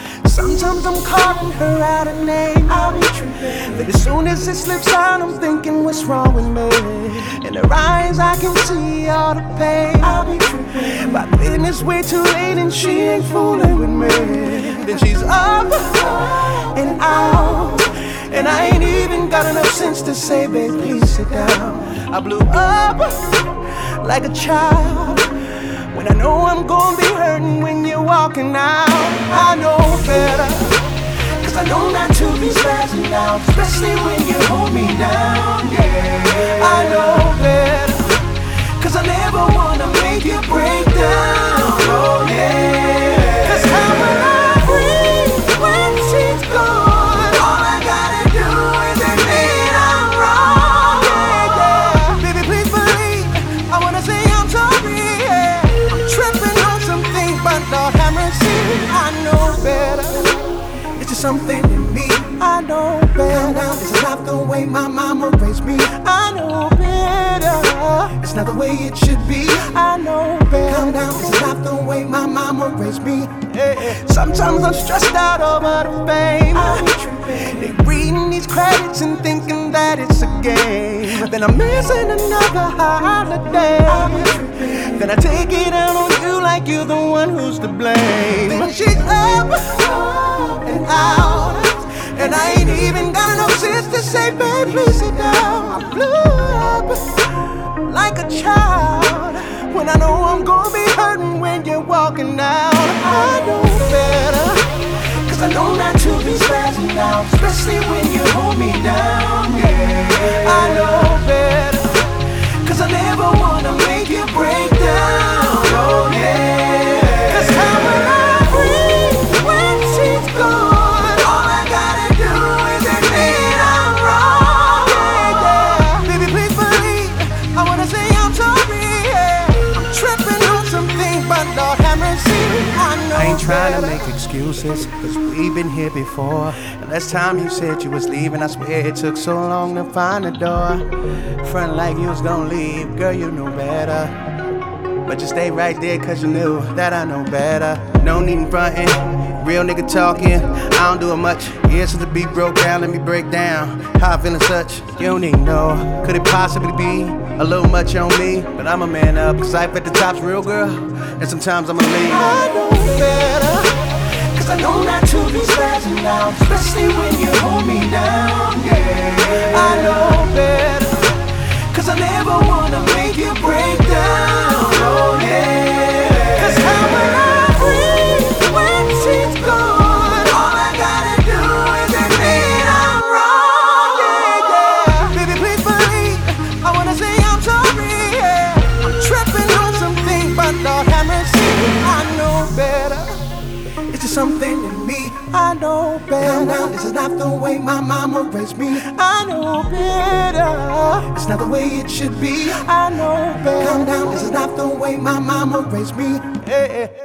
Sometimes I'm calling her out a name. I'll be tripping. But as soon as it slips out, I'm thinking, what's wrong with me? In her eyes, I can see all the pain. I'll be tripping. By then it's way too late and she ain't fooling with me. Then she's up and out, and I ain't even got enough sense to say, babe, please sit down. I blew up like a child when I know I'm gonna be hurting when you're walking out. I know better, cause I know not to be spazzing out, especially when you hold me down, yeah. I know better, cause I never wanna make you break down, oh yeah. Cause how will I breathe when she's gone? All I gotta do is admit I'm wrong, yeah, yeah. Baby, please believe, I wanna say I'm sorry, yeah. I'm tripping on some things, but Lord have mercy, I know better. It's just something in me, I know better. It's not the way my mama raised me, I know better. It's not the way it should be, I know better. Calm down, it's not the way my mama raised me. Sometimes I'm stressed out over the fame. They reading these credits and thinking that it's a game. Then I'm missing another holiday. Then I take it out on you like you're the one who's to blame. Then she's up and out, and I ain't even got enough sense to say, babe, please sit down. I blew up like a child when I know I'm gonna be hurting when you're walking out. I know better, cause I know not to be spazzing out, especially when you hold me down, yeah. I know better, cause I never wanna make you break down, oh yeah. Cause how will I breathe when she's gone? All I gotta do is admit I'm wrong, yeah, yeah. Baby, please believe, I wanna say I'm sorry, yeah. I'm tripping on some things, but Lord have mercy, I ain't trying to make excuses, cause we've been here before. And last time you said you was leaving, I swear it took so long to find the door. Front like you was gonna leave, girl, you knew better. But you stayed right there cause you knew that I know better. No need in frontin', real nigga talking, I don't do it much. Yeah, since the beat broke down, let me break down how I feel and such. You don't even know, could it possibly be a little much on me? But I'm a man up, cause life at the top's real, girl, and sometimes I'ma leave. I know better, cause I know not to be spazzing out, especially when you hold me down, yeah. I know better, cause I never wanna make you break down, oh yeah. Cause how will I breathe when she's gone? All I gotta do is admit I'm wrong, yeah, yeah. Baby, please believe, I wanna say I'm sorry, yeah. I'm tripping on some things, but Lord have mercy, I know better. It's just something in me, I know better. Now, this is not the way my mama raised me, I know better. It's not the way it should be, I know better. Calm down, this is not the way my mama raised me, hey, hey.